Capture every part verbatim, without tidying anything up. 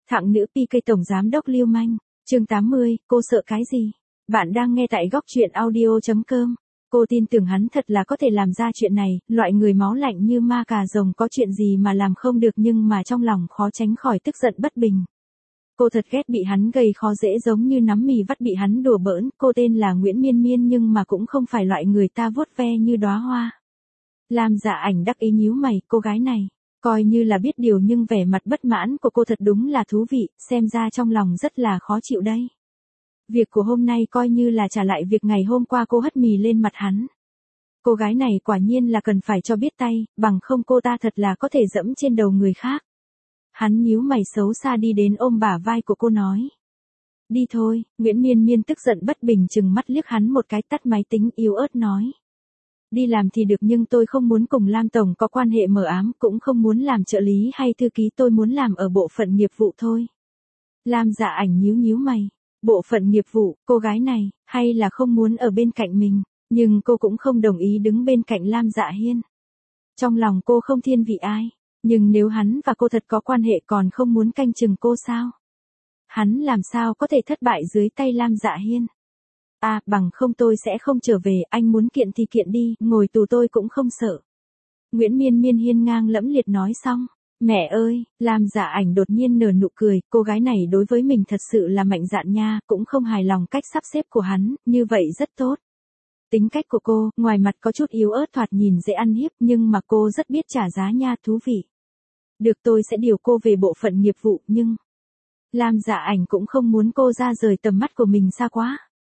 Thặng nữ pê ca tổng giám đốc lưu manh. Chương tám mươi, cô sợ cái gì? Bạn đang nghe tại góc truyện audio chấm com. Cô tin tưởng hắn thật là có thể làm ra chuyện này, loại người máu lạnh như ma cà rồng có chuyện gì mà làm không được nhưng mà trong lòng khó tránh khỏi tức giận bất bình. Cô thật ghét bị hắn gây khó dễ giống như nắm mì vắt bị hắn đùa bỡn, cô tên là Nguyễn Miên Miên nhưng mà cũng không phải loại người ta vuốt ve như đóa hoa. Lam Dạ Ảnh đắc ý nhíu mày, cô gái này, coi như là biết điều nhưng vẻ mặt bất mãn của cô thật đúng là thú vị, xem ra trong lòng rất là khó chịu đây. Việc của hôm nay coi như là trả lại việc ngày hôm qua cô hất mì lên mặt hắn. Cô gái này quả nhiên là cần phải cho biết tay, bằng không cô ta thật là có thể dẫm trên đầu người khác. Hắn nhíu mày xấu xa đi đến ôm bả vai của cô nói. Đi thôi, Nguyễn Miên Miên tức giận bất bình chừng mắt liếc hắn một cái, tắt máy tính yếu ớt nói. Đi làm thì được nhưng tôi không muốn cùng Lam Tổng có quan hệ mờ ám, cũng không muốn làm trợ lý hay thư ký, tôi muốn làm ở bộ phận nghiệp vụ thôi. Lam Dạ Ảnh nhíu nhíu mày. Bộ phận nghiệp vụ, cô gái này, hay là không muốn ở bên cạnh mình, nhưng cô cũng không đồng ý đứng bên cạnh Lam Dạ Hiên. Trong lòng cô không thiên vị ai, nhưng nếu hắn và cô thật có quan hệ còn không muốn canh chừng cô sao? Hắn làm sao có thể thất bại dưới tay Lam Dạ Hiên? À, bằng không tôi sẽ không trở về, anh muốn kiện thì kiện đi, ngồi tù tôi cũng không sợ. Nguyễn Miên Miên hiên ngang lẫm liệt nói xong. Mẹ ơi, Lam Dạ Ảnh đột nhiên nở nụ cười, cô gái này đối với mình thật sự là mạnh dạn nha, cũng không hài lòng cách sắp xếp của hắn, như vậy rất tốt. Tính cách của cô, ngoài mặt có chút yếu ớt thoạt nhìn dễ ăn hiếp nhưng mà cô rất biết trả giá nha, thú vị. Được, tôi sẽ điều cô về bộ phận nghiệp vụ, nhưng... Lam Dạ Ảnh cũng không muốn cô ra rời tầm mắt của mình xa quá.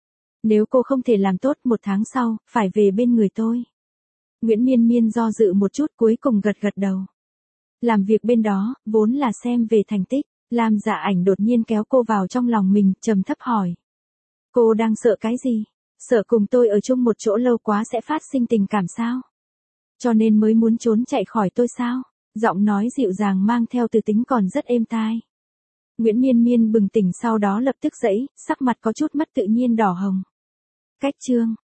Nếu cô không thể làm tốt một tháng sau, phải về bên người tôi. Nguyễn Miên Miên do dự một chút cuối cùng gật gật đầu. Làm việc bên đó, vốn là xem về thành tích, Lam Dạ Ảnh đột nhiên kéo cô vào trong lòng mình, trầm thấp hỏi. Cô đang sợ cái gì? Sợ cùng tôi ở chung một chỗ lâu quá sẽ phát sinh tình cảm sao? Cho nên mới muốn trốn chạy khỏi tôi sao? Giọng nói dịu dàng mang theo từ tính còn rất êm tai. Nguyễn Miên Miên bừng tỉnh sau đó lập tức dãy, sắc mặt có chút mất tự nhiên đỏ hồng. Cách chương.